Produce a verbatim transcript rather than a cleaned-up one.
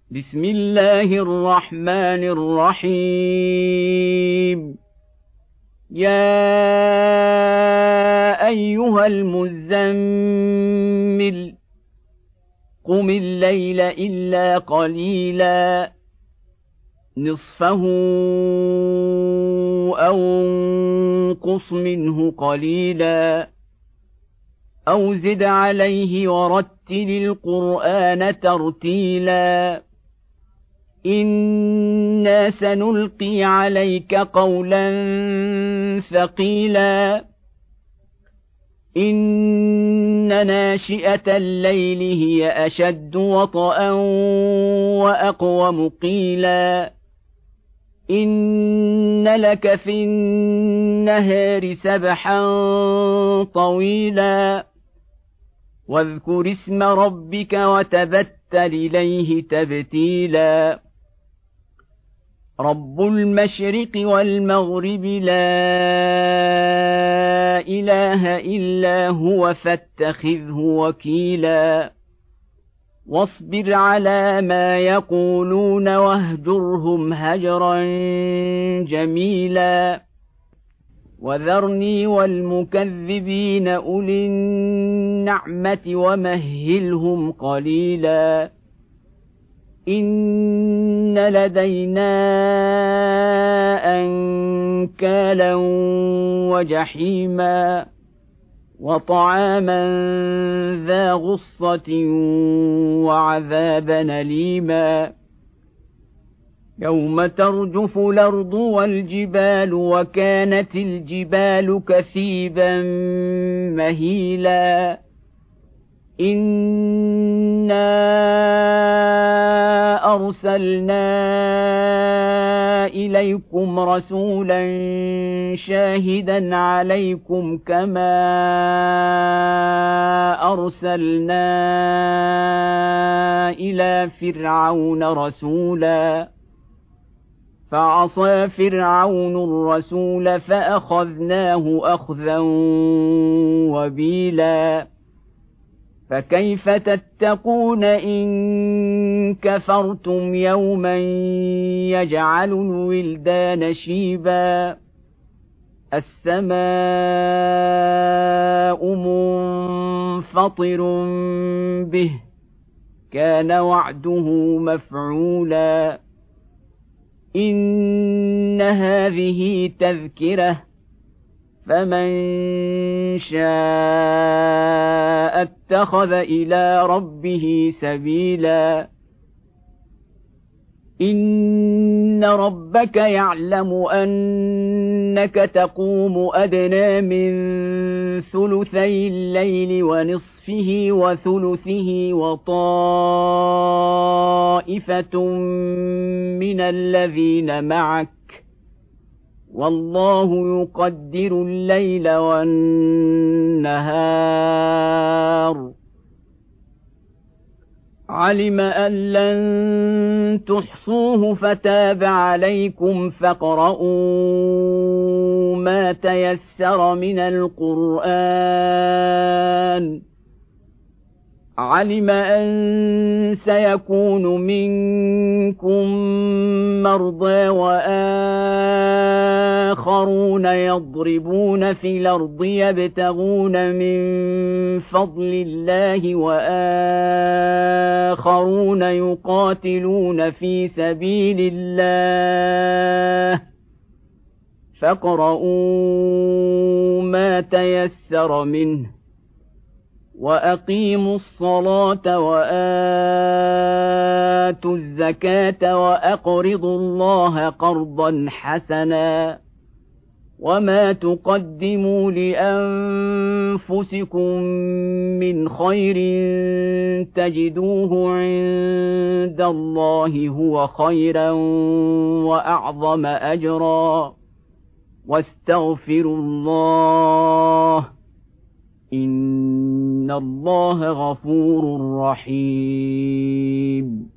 بسم الله الرحمن الرحيم. يا أيها المزمل قم الليل إلا قليلا نصفه أو انقص منه قليلا أو زد عليه ورتل القرآن ترتيلا إنا سنلقي عليك قولا ثقيلا إن ناشئة الليل هي أشد وطئا وأقوم قيلا إن لك في النهار سبحا طويلا واذكر اسم ربك وتبتل إليه تبتيلا رب المشرق والمغرب لا إله إلا هو فاتخذه وكيلا واصبر على ما يقولون واهجرهم هجرا جميلا وذرني والمكذبين أولي النعمة ومهلهم قليلا إن لدينا أنكالا وجحيما وطعاما ذا غصة وعذابا أليما يوم ترجف الأرض والجبال وكانت الجبال كثيبا مهيلا إنا أرسلنا إليكم رسولا شاهدا عليكم كما أرسلنا إلى فرعون رسولا فعصى فرعون الرسول فأخذناه أخذا وبيلا فكيف تتقون إن كفرتم يوما يجعل الولدان شيبا السماء منفطر به كان وعده مفعولا إن هذه تذكرة فمن شاء اتخذ إلى ربه سبيلا إن ربك يعلم أنك تقوم أدنى من ثلثي الليل ونصفه وثلثه وطائفة من الذين معك والله يقدر الليل والنهار علم أن لن تحصوه فتاب عليكم فاقرؤوا ما تيسر من القرآن علم أن سيكون منكم مرضى وآخرون يضربون في الأرض يبتغون من فضل الله وآخرون يقاتلون في سبيل الله فاقرؤوا ما تيسر منه وأقيموا الصلاة وآتوا الزكاة وأقرضوا الله قرضا حسنا وما تقدموا لأنفسكم من خير تجدوه عند الله هو خيرا وأعظم أجرا واستغفروا الله إن الله غفور رحيم